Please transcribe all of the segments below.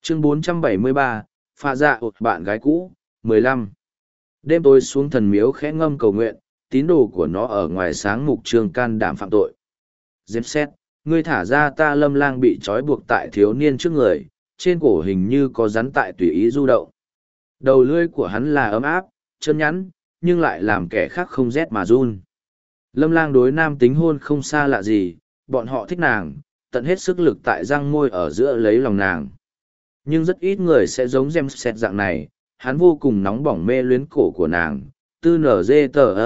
Chương 473, pha dạ ột bạn gái cũ, 15. Đêm tối xuống thần miếu khẽ ngâm cầu nguyện, tín đồ của nó ở ngoài sáng mục trường can đảm phạm tội. Dêm xét, ngươi thả ra ta. Lâm Lang bị trói buộc tại thiếu niên trước người, trên cổ hình như có rắn tại tùy ý du động. Đầu lưỡi của hắn là ấm áp, chân nhắn, nhưng lại làm kẻ khác không rét mà run. Lâm Lang đối nam tính hôn không xa lạ gì, bọn họ thích nàng, tận hết sức lực tại răng môi ở giữa lấy lòng nàng. Nhưng rất ít người sẽ giống Gem Set dạng này, hắn vô cùng nóng bỏng mê luyến cổ của nàng. Tư nở dê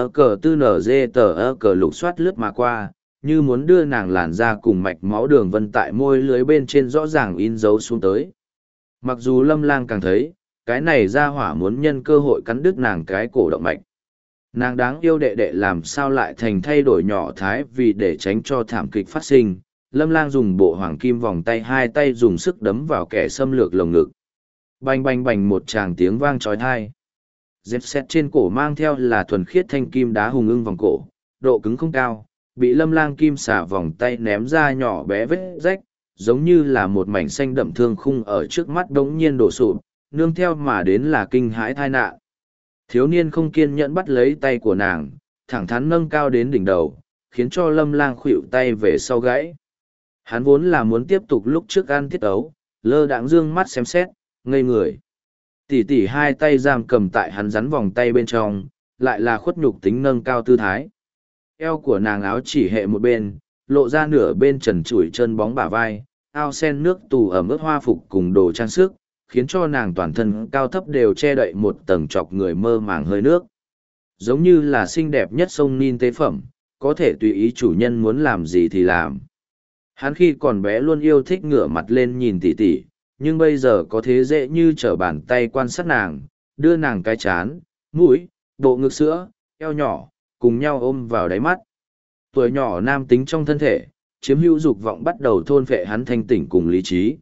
tờ ơ cờ lục soát lướt mà qua, như muốn đưa nàng làn ra cùng mạch máu đường vân tại môi lưới bên trên rõ ràng in dấu xuống tới. Mặc dù Lâm Lang càng thấy, cái này ra hỏa muốn nhân cơ hội cắn đứt nàng cái cổ động mạch. Nàng đáng yêu đệ đệ làm sao lại thành thay đổi nhỏ thái, vì để tránh cho thảm kịch phát sinh. Lâm Lang dùng bộ hoàng kim vòng tay, hai tay dùng sức đấm vào kẻ xâm lược lồng ngực. Bành bành bành, một tràng tiếng vang trói thai. Dép xét trên cổ mang theo là thuần khiết thanh kim đá hùng ưng vòng cổ, độ cứng không cao, bị Lâm Lang kim xả vòng tay ném ra nhỏ bé vết rách, giống như là một mảnh xanh đậm thương khung ở trước mắt đống nhiên đổ sụp, nương theo mà đến là kinh hãi tai nạn. Thiếu niên không kiên nhẫn bắt lấy tay của nàng, thẳng thắn nâng cao đến đỉnh đầu, khiến cho Lâm Lang khuỵu tay về sau gãy. Hắn vốn là muốn tiếp tục lúc trước ăn tiết ấu, lơ đãng dương mắt xem xét, ngây người. Tỉ tỉ hai tay giam cầm tại hắn rắn vòng tay bên trong, lại là khuất nhục tính nâng cao tư thái. Eo của nàng áo chỉ hệ một bên, lộ ra nửa bên trần trụi chân bóng bả vai, ao sen nước tù ẩm ướt hoa phục cùng đồ trang sức, khiến cho nàng toàn thân cao thấp đều che đậy một tầng chọc người mơ màng hơi nước. Giống như là xinh đẹp nhất sông Nin tế phẩm, có thể tùy ý chủ nhân muốn làm gì thì làm. Hắn khi còn bé luôn yêu thích ngửa mặt lên nhìn tỉ tỉ, nhưng bây giờ có thế dễ như trở bàn tay quan sát nàng, đưa nàng cái chán, mũi, bộ ngực sữa, eo nhỏ, cùng nhau ôm vào đáy mắt. Tuổi nhỏ nam tính trong thân thể, chiếm hữu dục vọng bắt đầu thôn phệ hắn thanh tỉnh cùng lý trí.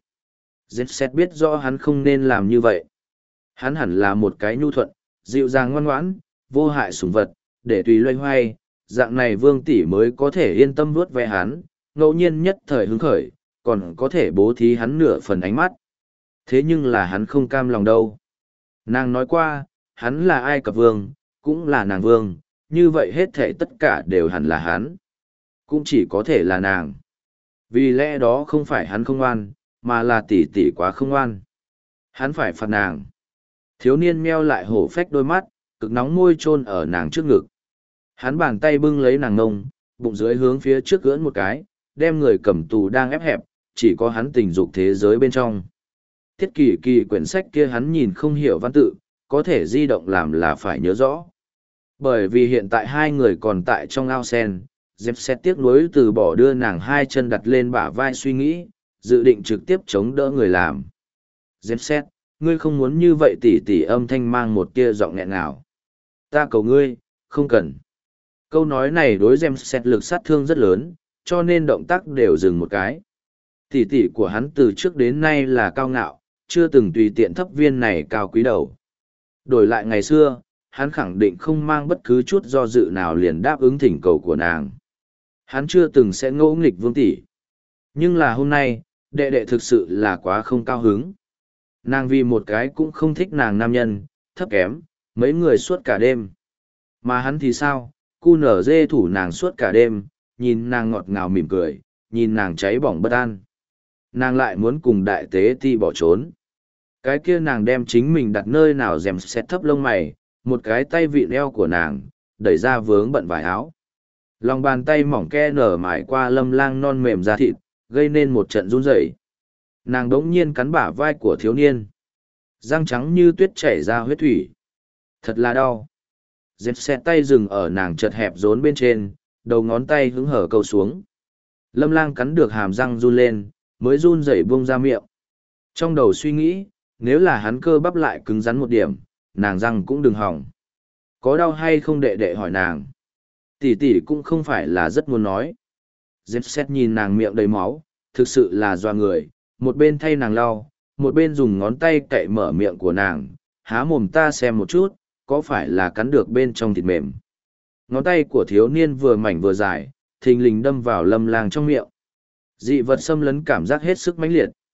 Zed biết rõ hắn không nên làm như vậy. Hắn hẳn là một cái nhu thuận, dịu dàng ngoan ngoãn, vô hại sủng vật, để tùy loay hoay, dạng này vương tỷ mới có thể yên tâm vuốt ve hắn, ngẫu nhiên nhất thời hứng khởi, còn có thể bố thí hắn nửa phần ánh mắt. Thế nhưng là hắn không cam lòng đâu. Nàng nói qua, hắn là Ai Cập vương, cũng là nàng vương, như vậy hết thể tất cả đều hẳn là hắn. Cũng chỉ có thể là nàng. Vì lẽ đó không phải hắn không ngoan, mà là tỷ tỷ quá không ngoan. Hắn phải phạt nàng. Thiếu niên meo lại hổ phách đôi mắt, cực nóng môi chôn ở nàng trước ngực. Hắn bàn tay bưng lấy nàng ngông, bụng dưới hướng phía trước gỡn một cái, đem người cầm tù đang ép hẹp, chỉ có hắn tình dục thế giới bên trong. Thiết kỳ kỳ quyển sách kia hắn nhìn không hiểu văn tự, có thể di động làm là phải nhớ rõ. Bởi vì hiện tại hai người còn tại trong ao sen, Dẹp sẽ tiếc nuối từ bỏ đưa nàng hai chân đặt lên bả vai suy nghĩ, dự định trực tiếp chống đỡ người làm. Dẹp xét, ngươi không muốn như vậy, tỉ tỉ âm thanh mang một tia giọng nghẹn ngào. Ta cầu ngươi, không cần. Câu nói này đối Dẹp xét lực sát thương rất lớn, cho nên động tác đều dừng một cái. Tỉ tỉ của hắn từ trước đến nay là cao ngạo, chưa từng tùy tiện thấp viên này cao quý đầu. Đổi lại ngày xưa, hắn khẳng định không mang bất cứ chút do dự nào liền đáp ứng thỉnh cầu của nàng. Hắn chưa từng sẽ ngỗ nghịch vương tỷ. Nhưng là hôm nay, đệ đệ thực sự là quá không cao hứng. Nàng vì một cái cũng không thích nàng nam nhân, thấp kém, mấy người suốt cả đêm. Mà hắn thì sao, cu nở dê thủ nàng suốt cả đêm, nhìn nàng ngọt ngào mỉm cười, nhìn nàng cháy bỏng bất an. Nàng lại muốn cùng đại tế ti bỏ trốn. Cái kia nàng đem chính mình đặt nơi nào dèm xét thấp lông mày, một cái tay vịn eo của nàng, đẩy ra vướng bận vải áo. Lòng bàn tay mỏng ke nở mải qua Lâm Lang non mềm da thịt, gây nên một trận run rẩy. Nàng đống nhiên cắn bả vai của thiếu niên. Răng trắng như tuyết chảy ra huyết thủy. Thật là đau. Dẹp xe tay dừng ở nàng chật hẹp rốn bên trên, đầu ngón tay hứng hở câu xuống. Lâm Lang cắn được hàm răng run lên, mới run rẩy buông ra miệng. Trong đầu suy nghĩ, nếu là hắn cơ bắp lại cứng rắn một điểm, nàng răng cũng đừng hỏng. Có đau hay không, đệ đệ hỏi nàng. Tỷ tỷ cũng không phải là rất muốn nói. Dẹp xét nhìn nàng miệng đầy máu, thực sự là doa người, một bên thay nàng lau, một bên dùng ngón tay cậy mở miệng của nàng, há mồm ta xem một chút, có phải là cắn được bên trong thịt mềm. Ngón tay của thiếu niên vừa mảnh vừa dài, thình lình đâm vào Lâm Lang trong miệng. Dị vật xâm lấn cảm giác hết sức mãnh liệt.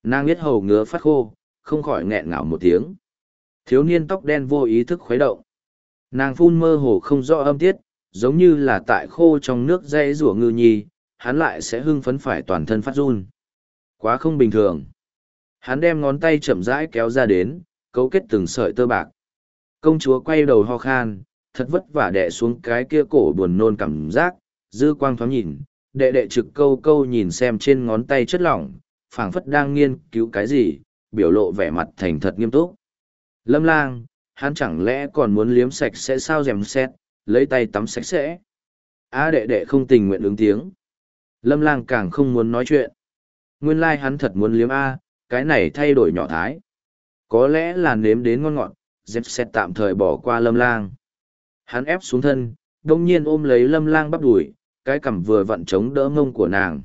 Nàng biết hầu ngứa phát khô, không khỏi nghẹn ngào một tiếng. Thiếu niên tóc đen vô ý thức khuấy động. Nàng phun mơ hồ không rõ âm tiết, giống như là tại khô trong nước dây rủa ngư nhi, hắn lại sẽ hưng phấn phải toàn thân phát run. Quá không bình thường. Hắn đem ngón tay chậm rãi kéo ra đến, cấu kết từng sợi tơ bạc. Công chúa quay đầu ho khan, thật vất vả đè xuống cái kia cổ buồn nôn cảm giác, dư quang thoáng nhìn, đệ đệ trực câu câu nhìn xem trên ngón tay chất lỏng, phảng phất đang nghiên cứu cái gì, biểu lộ vẻ mặt thành thật nghiêm túc. Lâm Lang, hắn chẳng lẽ còn muốn liếm sạch sẽ sao dèm xét, lấy tay tắm sạch sẽ. Đệ đệ không tình nguyện ứng tiếng. Lâm Lang càng không muốn nói chuyện. Nguyên lai hắn thật muốn liếm cái này thay đổi nhỏ thái. Có lẽ là nếm đến ngon ngọt, dép xét tạm thời bỏ qua Lâm Lang. Hắn ép xuống thân, đông nhiên ôm lấy Lâm Lang bắp đùi, cái cằm vừa vặn chống đỡ mông của nàng.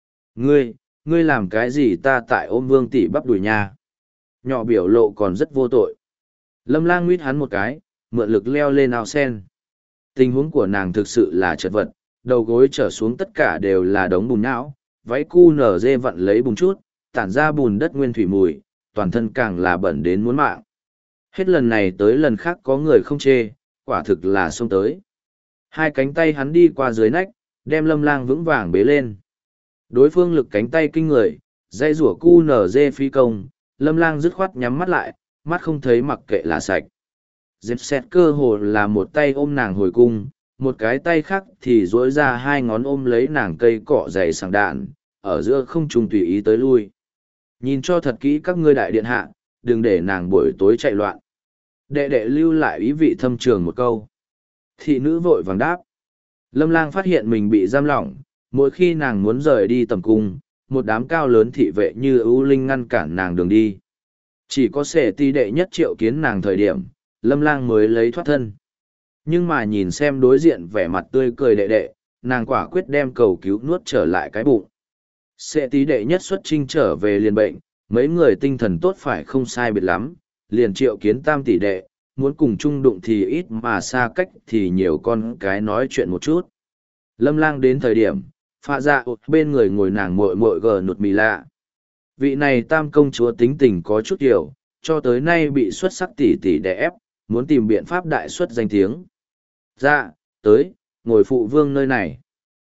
Ngươi làm cái gì ta tại ôm Vương tỷ bắp đùi nha? Nhỏ biểu lộ còn rất vô tội. Lâm Lang nguyết hắn một cái, mượn lực leo lên ao sen. Tình huống của nàng thực sự là chật vật, đầu gối trở xuống tất cả đều là đống bùn não, váy cu nở dê vặn lấy bùn chút, tản ra bùn đất nguyên thủy mùi, toàn thân càng là bẩn đến muốn mạng. Hết lần này tới lần khác có người không chê, quả thực là xông tới. Hai cánh tay hắn đi qua dưới nách, đem Lâm Lang vững vàng bế lên. Đối phương lực cánh tay kinh người, dây rủa cu nở dê phi công, Lâm Lang dứt khoát nhắm mắt lại, mắt không thấy mặc kệ là sạch. Dẹp xét cơ hồ là một tay ôm nàng hồi cung, một cái tay khác thì duỗi ra hai ngón ôm lấy nàng cây cọ dày sàng đạn, ở giữa không trung tùy ý tới lui. Nhìn cho thật kỹ các ngươi đại điện hạ, đừng để nàng buổi tối chạy loạn. Đệ đệ lưu lại ý vị thâm trường một câu. Thị nữ vội vàng đáp. Lâm Lang phát hiện mình bị giam lỏng, mỗi khi nàng muốn rời đi tầm cung, một đám cao lớn thị vệ như ưu linh ngăn cản nàng đường đi. Chỉ có Sệ Ti đệ nhất triệu kiến nàng thời điểm, Lâm Lang mới lấy thoát thân. Nhưng mà nhìn xem đối diện vẻ mặt tươi cười đệ đệ, nàng quả quyết đem cầu cứu nuốt trở lại cái bụng. Sệ Ti đệ nhất xuất chinh trở về liền bệnh, mấy người tinh thần tốt phải không sai biệt lắm, liền triệu kiến tam tỷ đệ, muốn cùng chung đụng thì ít mà xa cách thì nhiều con cái nói chuyện một chút. Lâm Lang đến thời điểm, pha dạ bên người ngồi nàng muội muội gờ nụt mì lạ. Vị này tam công chúa tính tình có chút kiểu, cho tới nay bị xuất sắc tỷ tỷ đè ép, muốn tìm biện pháp đại xuất danh tiếng. Dạ, tới, ngồi phụ vương nơi này.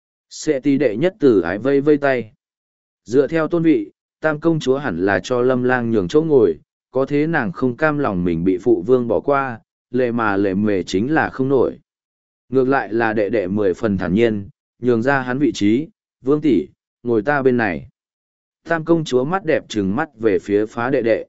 Sệ Ti đệ nhất tử ái vây vây tay. Dựa theo tôn vị, tam công chúa hẳn là cho Lâm Lang nhường chỗ ngồi, có thế nàng không cam lòng mình bị phụ vương bỏ qua, lệ mà lệ mề chính là không nổi. Ngược lại là đệ đệ 10 phần thản nhiên, nhường ra hắn vị trí, vương tỷ, ngồi ta bên này. Tam công chúa mắt đẹp trừng mắt về phía phá đệ đệ.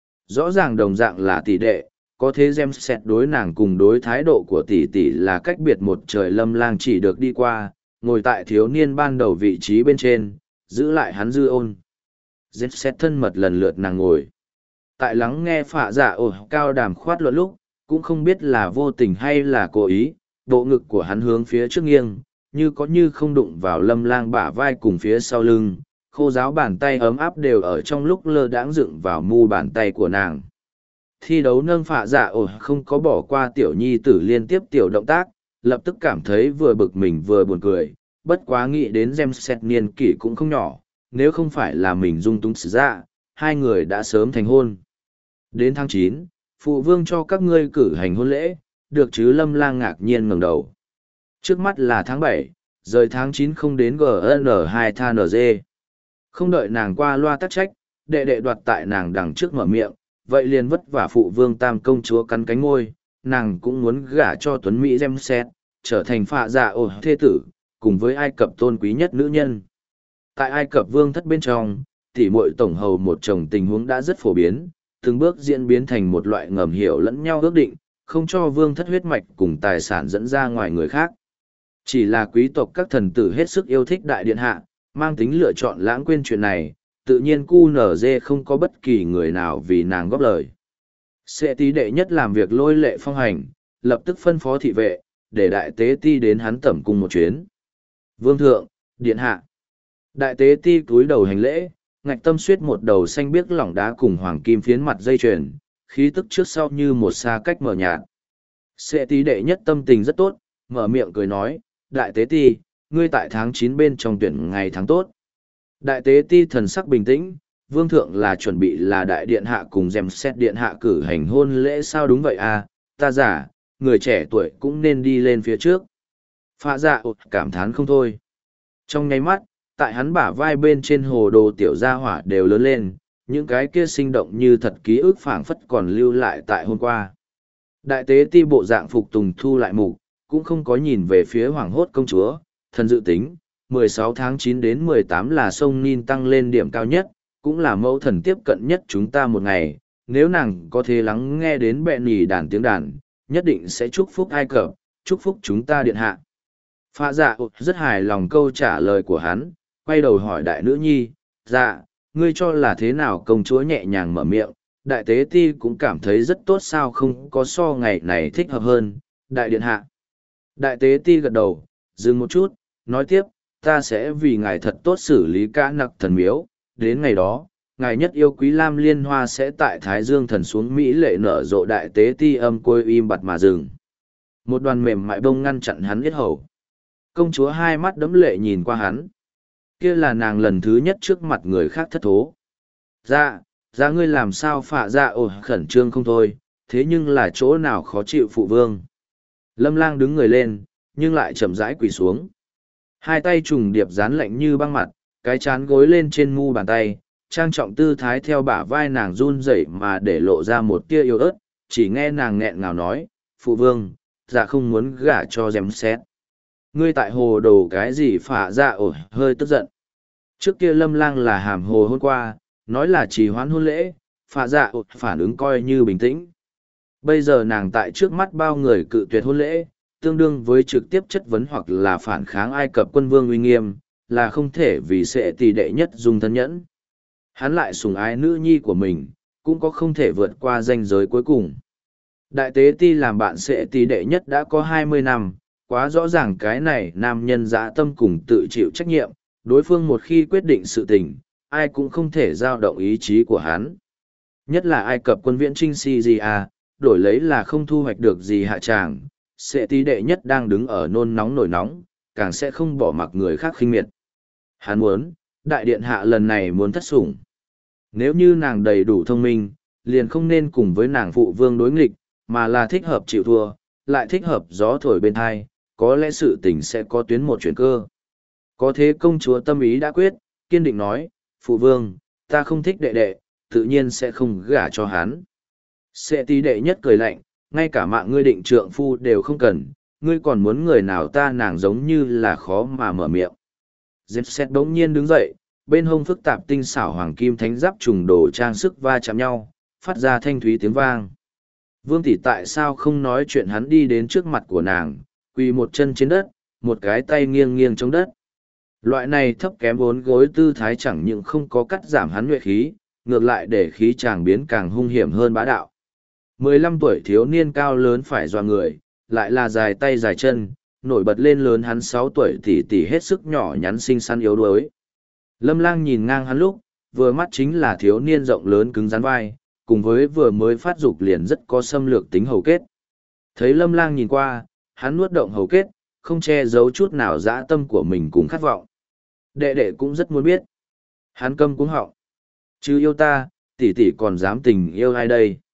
Rõ ràng đồng dạng là tỷ đệ, có thế xem xét đối nàng cùng đối thái độ của tỷ tỷ là cách biệt một trời. Lâm Lang chỉ được đi qua, ngồi tại thiếu niên ban đầu vị trí bên trên, giữ lại hắn dư ôn. Dép xét thân mật lần lượt nàng ngồi. Tại lắng nghe phạ dạ cao đàm khoát luận lúc, cũng không biết là vô tình hay là cố ý, bộ ngực của hắn hướng phía trước nghiêng, như có như không đụng vào Lâm Lang bả vai cùng phía sau lưng, khô ráo bàn tay ấm áp đều ở trong lúc lơ đãng dựng vào mu bàn tay của nàng. Thi đấu nâng phạ dạ không có bỏ qua tiểu nhi tử liên tiếp tiểu động tác, lập tức cảm thấy vừa bực mình vừa buồn cười, bất quá nghĩ đến Gem Set niên kỷ cũng không nhỏ, nếu không phải là mình dung túng xử dạ, hai người đã sớm thành hôn. Đến tháng 9, phụ vương cho các ngươi cử hành hôn lễ, được chứ? Lâm Lang ngạc nhiên ngẩng đầu. Trước mắt là tháng 7, rời tháng 9 không đến GN2 THNG. Không đợi nàng qua loa tắc trách, đệ đệ đoạt tại nàng đằng trước mở miệng, vậy liền vất vả phụ vương tam công chúa cắn cánh ngôi, nàng cũng muốn gả cho Tuấn Mỹ Gem Set, trở thành phạ dạ thê tử, cùng với Ai Cập tôn quý nhất nữ nhân. Tại Ai Cập vương thất bên trong, tỉ muội tổng hầu một chồng tình huống đã rất phổ biến, từng bước diễn biến thành một loại ngầm hiểu lẫn nhau ước định, không cho vương thất huyết mạch cùng tài sản dẫn ra ngoài người khác. Chỉ là quý tộc các thần tử hết sức yêu thích đại điện hạ, mang tính lựa chọn lãng quên chuyện này, tự nhiên QNZ không có bất kỳ người nào vì nàng góp lời. Sệ Tí đệ nhất làm việc lôi lệ phong hành, lập tức phân phó thị vệ, để đại tế ti đến hắn tẩm cung một chuyến. Vương thượng, điện hạ. Đại tế ti cúi đầu hành lễ, ngạch tâm suyết một đầu xanh biếc lỏng đá cùng hoàng kim phiến mặt dây chuyền, khí tức trước sau như một xa cách mờ nhạt. Sệ Tí đệ nhất tâm tình rất tốt, mở miệng cười nói, đại tế ti, ngươi tại tháng 9 bên trong tuyển ngày tháng tốt. Đại tế ti thần sắc bình tĩnh, vương thượng là chuẩn bị là đại điện hạ cùng dèm xét điện hạ cử hành hôn lễ sao? Đúng vậy à, ta giả, người trẻ tuổi cũng nên đi lên phía trước. Phạ dạ cảm thán không thôi. Trong nháy mắt, tại hắn bả vai bên trên hồ đồ tiểu gia hỏa đều lớn lên, những cái kia sinh động như thật ký ức phảng phất còn lưu lại tại hôm qua. Đại tế ti bộ dạng phục tùng thu lại mục, cũng không có nhìn về phía hoàng hốt công chúa, thần dự tính, 16 tháng 9 đến 18 là sông Nin tăng lên điểm cao nhất, cũng là mẫu thần tiếp cận nhất chúng ta một ngày, nếu nàng có thể lắng nghe đến bẹ nỉ đàn tiếng đàn, nhất định sẽ chúc phúc Ai Cập, chúc phúc chúng ta điện hạ. Phạ dạ rất hài lòng câu trả lời của hắn, quay đầu hỏi đại nữ nhi, dạ, ngươi cho là thế nào? Công chúa nhẹ nhàng mở miệng, đại tế ti cũng cảm thấy rất tốt, sao không có so ngày này thích hợp hơn, đại điện hạ. Đại tế ti gật đầu, dừng một chút, nói tiếp, ta sẽ vì ngài thật tốt xử lý cả nặc thần miếu, đến ngày đó, ngài nhất yêu quý lam liên hoa sẽ tại Thái Dương thần xuống Mỹ lệ nở rộ. Đại tế ti âm côi im bặt mà dừng. Một đoàn mềm mại bông ngăn chặn hắn yết hầu. Công chúa hai mắt đẫm lệ nhìn qua hắn. Kia là nàng lần thứ nhất trước mặt người khác thất thố. Dạ, ngươi làm sao? Phạ dạ khẩn trương không thôi, thế nhưng là chỗ nào khó chịu phụ vương. Lâm Lang đứng người lên, nhưng lại chậm rãi quỳ xuống. Hai tay trùng điệp dán lạnh như băng mặt, cái chán gối lên trên mu bàn tay, trang trọng tư thái theo bả vai nàng run rẩy mà để lộ ra một tia yếu ớt, chỉ nghe nàng nghẹn ngào nói, phụ vương, dạ không muốn gả cho dèm xét. Ngươi tại hồ đồ cái gì? Phạ dạ hơi tức giận. Trước kia Lâm Lang là hàm hồ hôm qua, nói là trì hoãn hôn lễ, phạ dạ phản ứng coi như bình tĩnh. Bây giờ nàng tại trước mắt bao người cự tuyệt hôn lễ, tương đương với trực tiếp chất vấn hoặc là phản kháng Ai Cập quân vương uy nghiêm, là không thể vì sẽ tỷ đệ nhất dùng thân nhẫn. Hắn lại sủng ái nữ nhi của mình, cũng có không thể vượt qua ranh giới cuối cùng. Đại tế ti làm bạn sẽ tỷ đệ nhất đã có 20 năm, quá rõ ràng cái này nam nhân dã tâm cùng tự chịu trách nhiệm, đối phương một khi quyết định sự tình, ai cũng không thể giao động ý chí của hắn. Nhất là Ai Cập quân viễn trinh Syria, đổi lấy là không thu hoạch được gì hạ tràng, sẽ tí đệ nhất đang đứng ở nôn nóng nổi nóng, càng sẽ không bỏ mặc người khác khinh miệt. Hắn muốn, đại điện hạ lần này muốn thất sủng. Nếu như nàng đầy đủ thông minh, liền không nên cùng với nàng phụ vương đối nghịch, mà là thích hợp chịu thua, lại thích hợp gió thổi bên thai, có lẽ sự tình sẽ có tuyến một chuyển cơ. Có thế công chúa tâm ý đã quyết, kiên định nói, phụ vương, ta không thích đệ đệ, tự nhiên sẽ không gả cho hắn. Sẽ tí đệ nhất cười lạnh, ngay cả mạng ngươi định trượng phu đều không cần, ngươi còn muốn người nào? Ta nàng giống như là khó mà mở miệng. Dẹp xét đống nhiên đứng dậy, bên hông phức tạp tinh xảo hoàng kim thánh giáp trùng đồ trang sức va chạm nhau, phát ra thanh thúy tiếng vang. Vương tỷ tại sao không nói chuyện? Hắn đi đến trước mặt của nàng, quỳ một chân trên đất, một cái tay nghiêng nghiêng chống đất. Loại này thấp kém bốn gối tư thái chẳng những không có cắt giảm hắn nhuệ khí, ngược lại để khí chàng biến càng hung hiểm hơn bá đạo. 15 tuổi thiếu niên cao lớn phải dọa người, lại là dài tay dài chân, nổi bật lên lớn hắn 6 tuổi tỉ tỉ hết sức nhỏ nhắn xinh xắn yếu đuối. Lâm Lang nhìn ngang hắn lúc, vừa mắt chính là thiếu niên rộng lớn cứng rắn vai, cùng với vừa mới phát dục liền rất có xâm lược tính hầu kết. Thấy Lâm Lang nhìn qua, hắn nuốt động hầu kết, không che giấu chút nào dã tâm của mình cùng khát vọng. Đệ đệ cũng rất muốn biết. Hắn câm cuống họng. Chứ yêu ta, tỷ tỷ còn dám tình yêu ai đây?